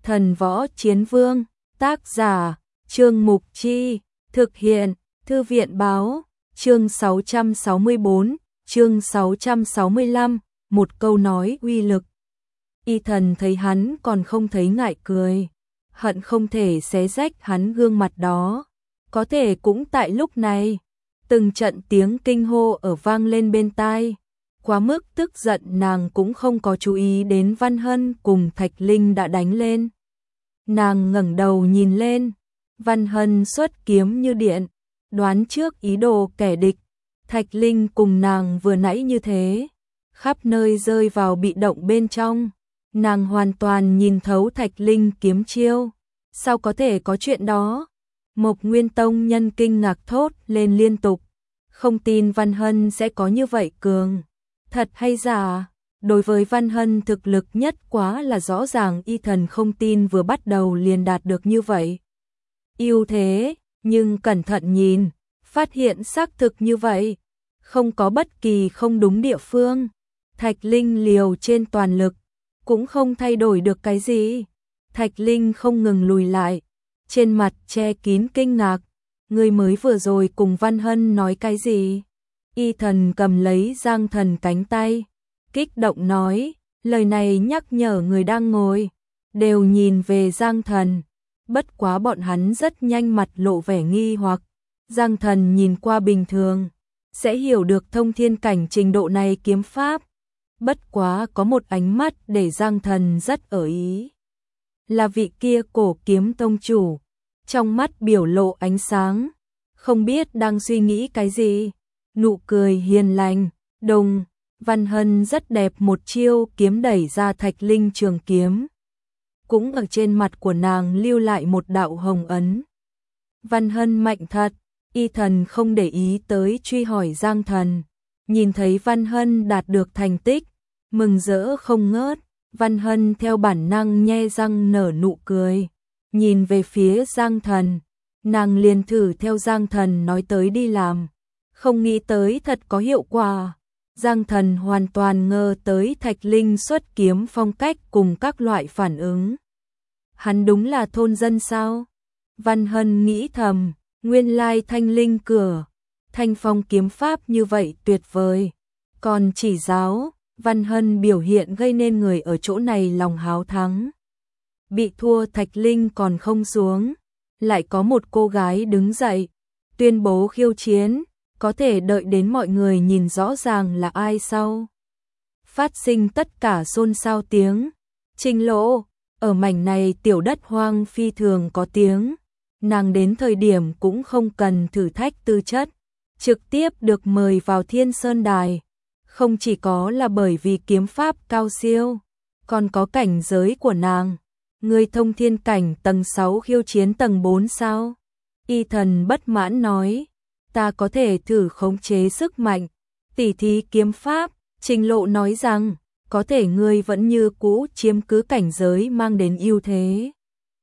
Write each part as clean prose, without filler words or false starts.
Thần Võ Chiến Vương, tác giả, Trương Mục Chi, thực hiện, Thư viện Báo, chương 664, chương 665, một câu nói uy lực. Y Thần thấy hắn còn không thấy ngại cười, hận không thể xé rách hắn gương mặt đó. Có thể cũng tại lúc này, từng trận tiếng kinh hô ở vang lên bên tai. Quá mức tức giận nàng cũng không có chú ý đến Văn Hân cùng Thạch Linh đã đánh lên. Nàng ngẩng đầu nhìn lên, Văn Hân xuất kiếm như điện, đoán trước ý đồ kẻ địch. Thạch Linh cùng nàng vừa nãy như thế, khắp nơi rơi vào bị động bên trong. Nàng hoàn toàn nhìn thấu Thạch Linh kiếm chiêu. Sao có thể có chuyện đó? Mộc Nguyên Tông nhân kinh ngạc thốt lên liên tục. Không tin Văn Hân sẽ có như vậy cường. Thật hay giả? Đối với Văn Hân thực lực nhất quá là rõ ràng, Y Thần không tin vừa bắt đầu liền đạt được như vậy. Ưu thế, nhưng cẩn thận nhìn, phát hiện xác thực như vậy. Không có bất kỳ không đúng địa phương. Thạch Linh liều trên toàn lực, cũng không thay đổi được cái gì. Thạch Linh không ngừng lùi lại, trên mặt che kín kinh ngạc. Người mới vừa rồi cùng Văn Hân nói cái gì? Y Thần cầm lấy Giang Thần cánh tay, kích động nói, lời này nhắc nhở người đang ngồi, đều nhìn về Giang Thần. Bất quá bọn hắn rất nhanh mặt lộ vẻ nghi hoặc. Giang Thần nhìn qua bình thường, sẽ hiểu được thông thiên cảnh trình độ này kiếm pháp. Bất quá có một ánh mắt để Giang Thần rất ở ý. Là vị kia cổ kiếm tông chủ, trong mắt biểu lộ ánh sáng, không biết đang suy nghĩ cái gì. Nụ cười hiền lành, đùng, Văn Hân rất đẹp một chiêu kiếm đẩy ra Thạch Linh trường kiếm. Cũng ở trên mặt của nàng lưu lại một đạo hồng ấn. Văn Hân mạnh thật, Y Thần không để ý tới truy hỏi Giang Thần. Nhìn thấy Văn Hân đạt được thành tích, mừng rỡ không ngớt. Văn Hân theo bản năng nhe răng nở nụ cười, nhìn về phía Giang Thần. Nàng liền thử theo Giang Thần nói tới đi làm, không nghĩ tới thật có hiệu quả. Giang Thần hoàn toàn ngờ tới Thạch Linh xuất kiếm phong cách cùng các loại phản ứng. Hắn đúng là thôn dân sao? Văn Hân nghĩ thầm, nguyên lai Thanh Linh cửa, Thanh Phong kiếm pháp như vậy tuyệt vời. Còn chỉ giáo, Văn Hân biểu hiện gây nên người ở chỗ này lòng háo thắng. Bị thua Thạch Linh còn không xuống, lại có một cô gái đứng dậy, tuyên bố khiêu chiến. Có thể đợi đến mọi người nhìn rõ ràng là ai sau. Phát sinh tất cả xôn xao tiếng. Trình Lộ, ở mảnh này tiểu đất hoang phi thường có tiếng. Nàng đến thời điểm cũng không cần thử thách tư chất, trực tiếp được mời vào Thiên Sơn Đài. Không chỉ có là bởi vì kiếm pháp cao siêu, còn có cảnh giới của nàng. Người thông thiên cảnh tầng 6 khiêu chiến tầng 4 sao? Y Thần bất mãn nói. Ta có thể thử khống chế sức mạnh, tỉ thí kiếm pháp. Trình Lộ nói rằng, có thể ngươi vẫn như cũ chiếm cứ cảnh giới mang đến ưu thế.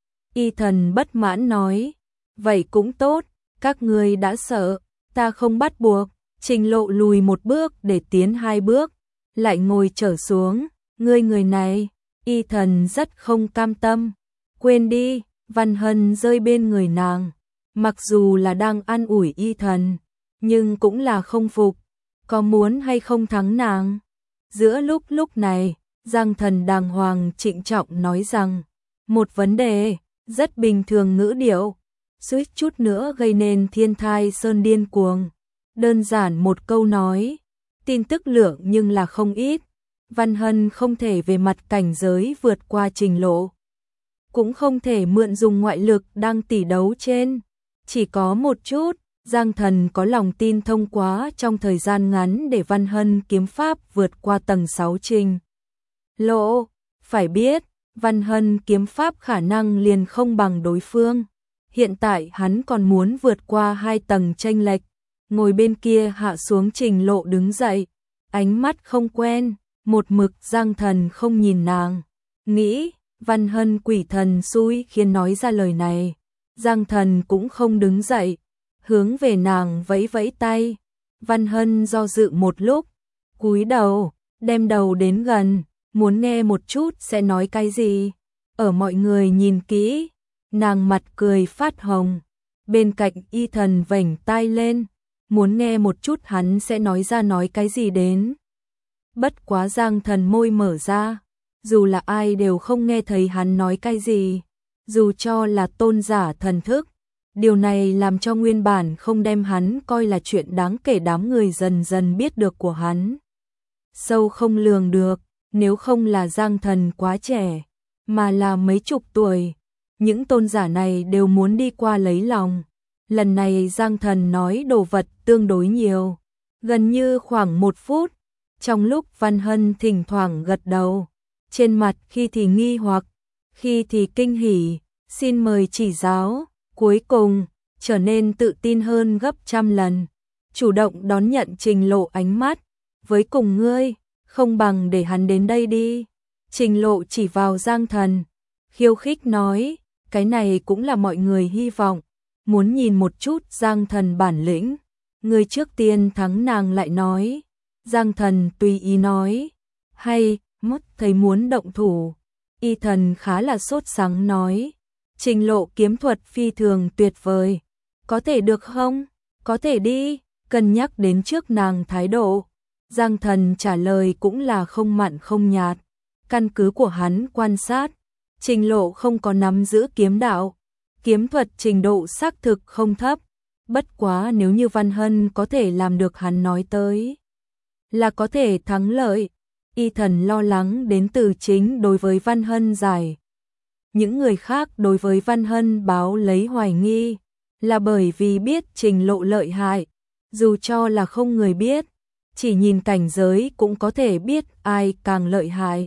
Y Thần bất mãn nói, vậy cũng tốt, các ngươi đã sợ, ta không bắt buộc. Trình Lộ lùi một bước để tiến 2 bước, lại ngồi trở xuống. Ngươi người này, Y Thần rất không cam tâm. Quên đi, Văn Hân rơi bên người nàng. Mặc dù là đang an ủi Y Thần, nhưng cũng là không phục, có muốn hay không thắng nàng. Giữa lúc này, Giang Thần đàng hoàng trịnh trọng nói rằng, một vấn đề, rất bình thường ngữ điệu, suýt chút nữa gây nên thiên thai sơn điên cuồng. Đơn giản một câu nói, tin tức lượng nhưng là không ít. Văn Hân không thể về mặt cảnh giới vượt qua Trình Lộ, cũng không thể mượn dùng ngoại lực đang tỉ đấu trên. Chỉ có một chút, Giang Thần có lòng tin thông qua trong thời gian ngắn để Văn Hân kiếm pháp vượt qua tầng 6 Trình Lộ. Phải biết, Văn Hân kiếm pháp khả năng liền không bằng đối phương. Hiện tại hắn còn muốn vượt qua 2 tầng chênh lệch. Ngồi bên kia hạ xuống Trình Lộ đứng dậy, ánh mắt không quen, một mực Giang Thần không nhìn nàng. Nghĩ, Văn Hân quỷ thần xui khiến nói ra lời này. Giang Thần cũng không đứng dậy, hướng về nàng vẫy vẫy tay. Văn Hân do dự một lúc, cúi đầu, đem đầu đến gần, muốn nghe một chút sẽ nói cái gì. Ở mọi người nhìn kỹ, nàng mặt cười phát hồng. Bên cạnh Y Thần vểnh tai lên, muốn nghe một chút hắn sẽ nói cái gì đến. Bất quá Giang Thần môi mở ra, dù là ai đều không nghe thấy hắn nói cái gì, dù cho là tôn giả thần thức. Điều này làm cho nguyên bản không đem hắn coi là chuyện đáng kể đám người dần dần biết được của hắn. Sâu không lường được, nếu không là Giang Thần quá trẻ, mà là mấy chục tuổi, những tôn giả này đều muốn đi qua lấy lòng. Lần này Giang Thần nói đồ vật tương đối nhiều, gần như khoảng 1 phút, trong lúc Văn Hân thỉnh thoảng gật đầu, trên mặt khi thì nghi hoặc, khi thì kinh hỉ, xin mời chỉ giáo, cuối cùng trở nên tự tin hơn gấp trăm lần, chủ động đón nhận Trình Lộ ánh mắt, với cùng ngươi, không bằng để hắn đến đây đi. Trình Lộ chỉ vào Giang Thần, khiêu khích nói, cái này cũng là mọi người hy vọng, muốn nhìn một chút Giang Thần bản lĩnh. Người trước tiên thắng nàng lại nói. Giang Thần tùy ý nói, hay, mất thấy muốn động thủ. Y Thần khá là sốt sắng nói, Trình Lộ kiếm thuật phi thường tuyệt vời, có thể được không? Có thể đi, cân nhắc đến trước nàng thái độ. Giang Thần trả lời cũng là không mặn không nhạt, căn cứ của hắn quan sát, Trình Lộ không có nắm giữ kiếm đạo, kiếm thuật trình độ xác thực không thấp, bất quá nếu như Văn Hân có thể làm được hắn nói tới, là có thể thắng lợi. Y Thần lo lắng đến từ chính đối với Văn Hân giải. Những người khác đối với Văn Hân báo lấy hoài nghi, là bởi vì biết Trình Lộ lợi hại, dù cho là không người biết, chỉ nhìn cảnh giới cũng có thể biết ai càng lợi hại.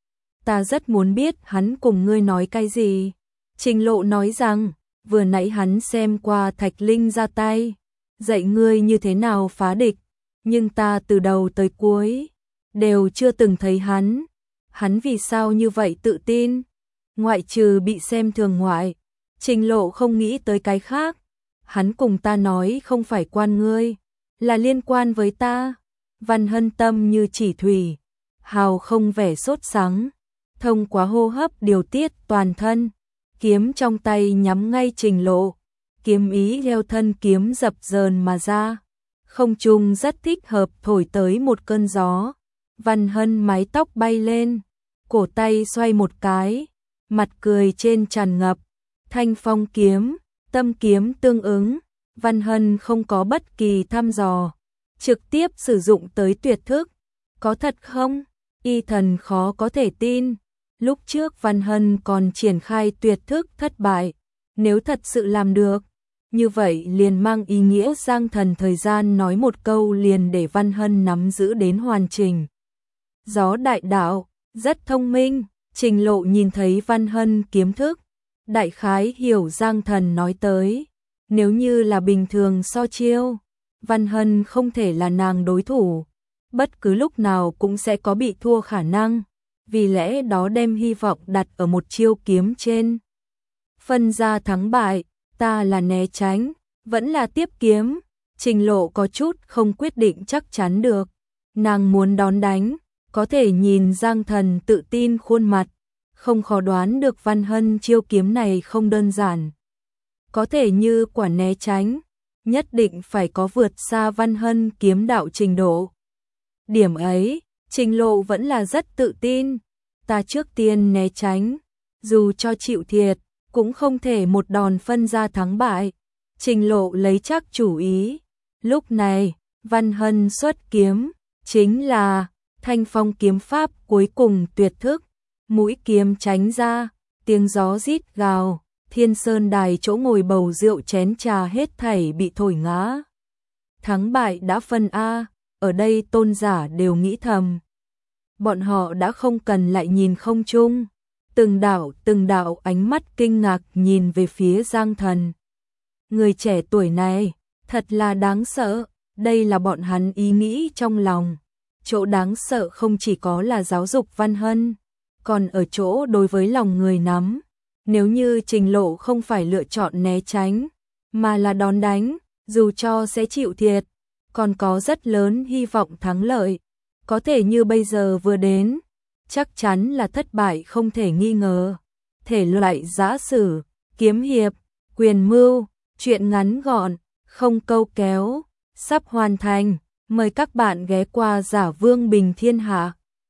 Ta rất muốn biết hắn cùng ngươi nói cái gì. Trình Lộ nói rằng, vừa nãy hắn xem qua Thạch Linh ra tay, dạy ngươi như thế nào phá địch, nhưng ta từ đầu tới cuối đều chưa từng thấy hắn. Hắn vì sao như vậy tự tin? Ngoại trừ bị xem thường ngoại, Trình Lộ không nghĩ tới cái khác. Hắn cùng ta nói không phải quan ngươi, là liên quan với ta. Văn Hân tâm như chỉ thủy, hào không vẻ sốt sắng, thông qua hô hấp điều tiết toàn thân, kiếm trong tay nhắm ngay Trình Lộ, kiếm ý theo thân kiếm dập dờn mà ra. Không trung rất thích hợp thổi tới một cơn gió. Văn Hân mái tóc bay lên, cổ tay xoay một cái, mặt cười trên tràn ngập. Thanh phong kiếm, tâm kiếm tương ứng, Văn Hân không có bất kỳ thăm dò, trực tiếp sử dụng tới tuyệt thức. Có thật không? Y Thần khó có thể tin. Lúc trước Văn Hân còn triển khai tuyệt thức thất bại, nếu thật sự làm được, như vậy liền mang ý nghĩa Giang Thần thời gian nói một câu liền để Văn Hân nắm giữ đến hoàn chỉnh. Gió đại đạo, rất thông minh. Trình Lộ nhìn thấy Văn Hân kiếm thức, đại khái hiểu Giang Thần nói tới. Nếu như là bình thường so chiêu, Văn Hân không thể là nàng đối thủ, bất cứ lúc nào cũng sẽ có bị thua khả năng, vì lẽ đó đem hy vọng đặt ở một chiêu kiếm trên. Phân ra thắng bại, ta là né tránh, vẫn là tiếp kiếm. Trình Lộ có chút không quyết định chắc chắn được, nàng muốn đón đánh, có thể nhìn Giang Thần tự tin khuôn mặt, không khó đoán được Văn Hân chiêu kiếm này không đơn giản. Có thể như quả né tránh, nhất định phải có vượt xa Văn Hân kiếm đạo trình độ. Điểm ấy, Trình Lộ vẫn là rất tự tin. Ta trước tiên né tránh, dù cho chịu thiệt, cũng không thể một đòn phân ra thắng bại. Trình Lộ lấy chắc chủ ý. Lúc này, Văn Hân xuất kiếm, chính là thanh phong kiếm pháp cuối cùng tuyệt thức. Mũi kiếm tránh ra, tiếng gió rít gào, Thiên Sơn đài chỗ ngồi bầu rượu chén trà hết thảy bị thổi ngã. Thắng bại đã phân A, ở đây tôn giả đều nghĩ thầm. Bọn họ đã không cần lại nhìn không chung, từng đạo ánh mắt kinh ngạc nhìn về phía Giang Thần. Người trẻ tuổi này, thật là đáng sợ, đây là bọn hắn ý nghĩ trong lòng. Chỗ đáng sợ không chỉ có là giáo dục Văn Hân, còn ở chỗ đối với lòng người nắm. Nếu như Trình Lộ không phải lựa chọn né tránh, mà là đón đánh, dù cho sẽ chịu thiệt, còn có rất lớn hy vọng thắng lợi. Có thể như bây giờ vừa đến, chắc chắn là thất bại không thể nghi ngờ. thể loại giã sử, kiếm hiệp, quyền mưu, truyện ngắn gọn, không câu kéo, sắp hoàn thành. Mời các bạn ghé qua Giả Vương Bình Thiên Hạ.